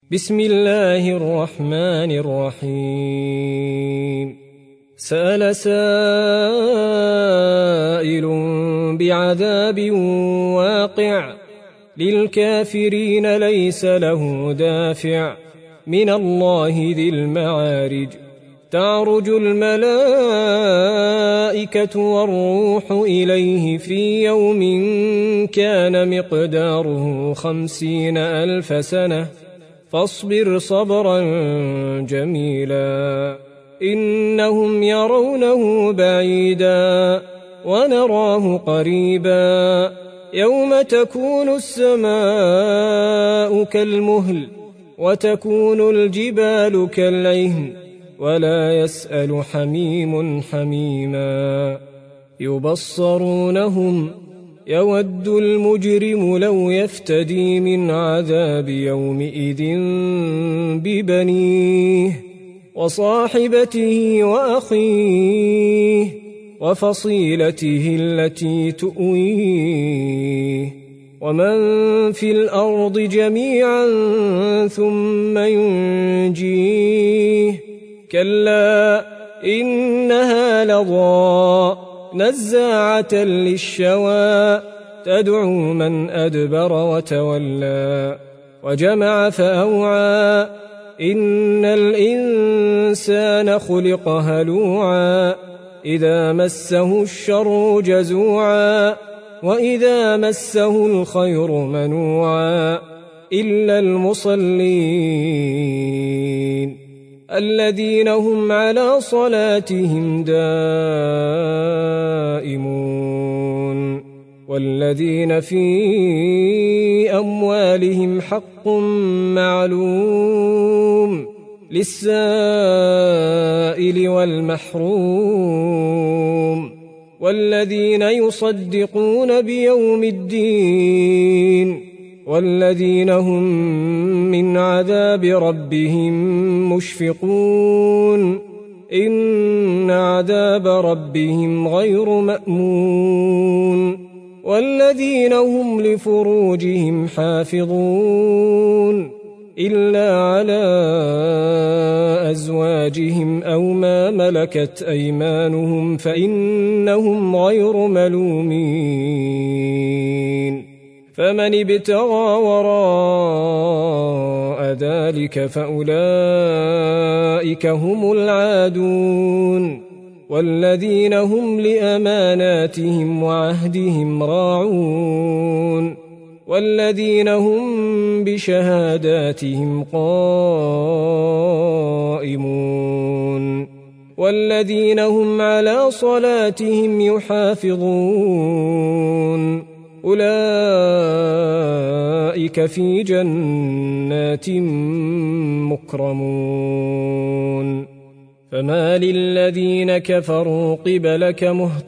بسم الله الرحمن الرحيم. سأل سائل بعذاب واقع للكافرين ليس له دافع من الله ذي المعارج. تعرج الملائكة والروح إليه في يوم كان مقداره 50,000 سنة فاصبر صبرا جميلا إنهم يرونه بعيدا ونراه قريبا يوم تكون السماء كالمهل وتكون الجبال كالعهن ولا يسأل حميم حميما يبصرونهم يود المجرم لو يفتدي من عذاب يومئذ ببنيه وصاحبته وأخيه وفصيلته التي تؤويه ومن في الأرض جميعا ثم ينجيه كلا إنها لظى نزاعة للشوى تدعو من أدبر وتولى وجمع فأوعى إن الإنسان خلق هلوعا إذا مسه الشر جزوعا وإذا مسه الخير منوعا إلا المصلين الذين هم على صلاتهم دائمون والذين في أموالهم حق معلوم للسائل والمحروم والذين يصدقون بيوم الدين والذين هم من عذاب ربهم مشفقون إن عذاب ربهم غير مأمون والذين هم لفروجهم حافظون إلا على أزواجهم أو ما ملكت أيمانهم فإنهم غير ملومين فمن ابتغى وراء ذلك فأولئك هم العادون والذين هم لأماناتهم وعهدهم راعون والذين هم بشهاداتهم قائمون والذين هم على صلاتهم يحافظون أولئك في جنات مكرمون فما للذين كفروا قبلك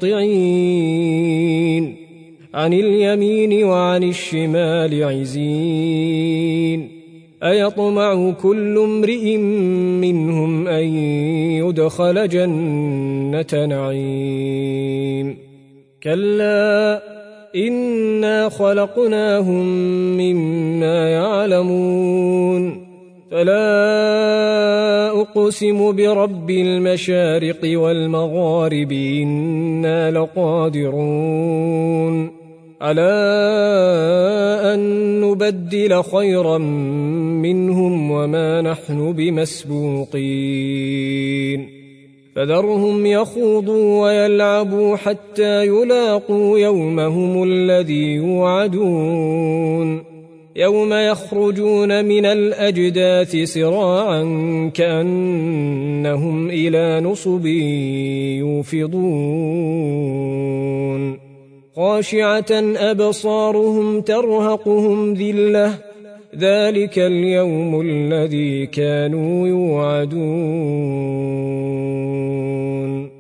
مهطعين عن اليمين وعن الشمال عزين أيطمع كل امرئ منهم أن يدخل جنة نعيم كلا إنا خلقناهم مما يعلمون فلا أقسم برب المشارق والمغارب إنا لقادرون على أن نبدل خيرا منهم وما نحن بمسبوقين فذرهم يخوضوا ويلعبوا حتى يلاقوا يومهم الذي يوعدون يوم يخرجون من الأجداث سراعا كأنهم إلى نصب يوفضون خاشعة أبصارهم ترهقهم ذلة ذلك اليوم الذي كانوا يوعدون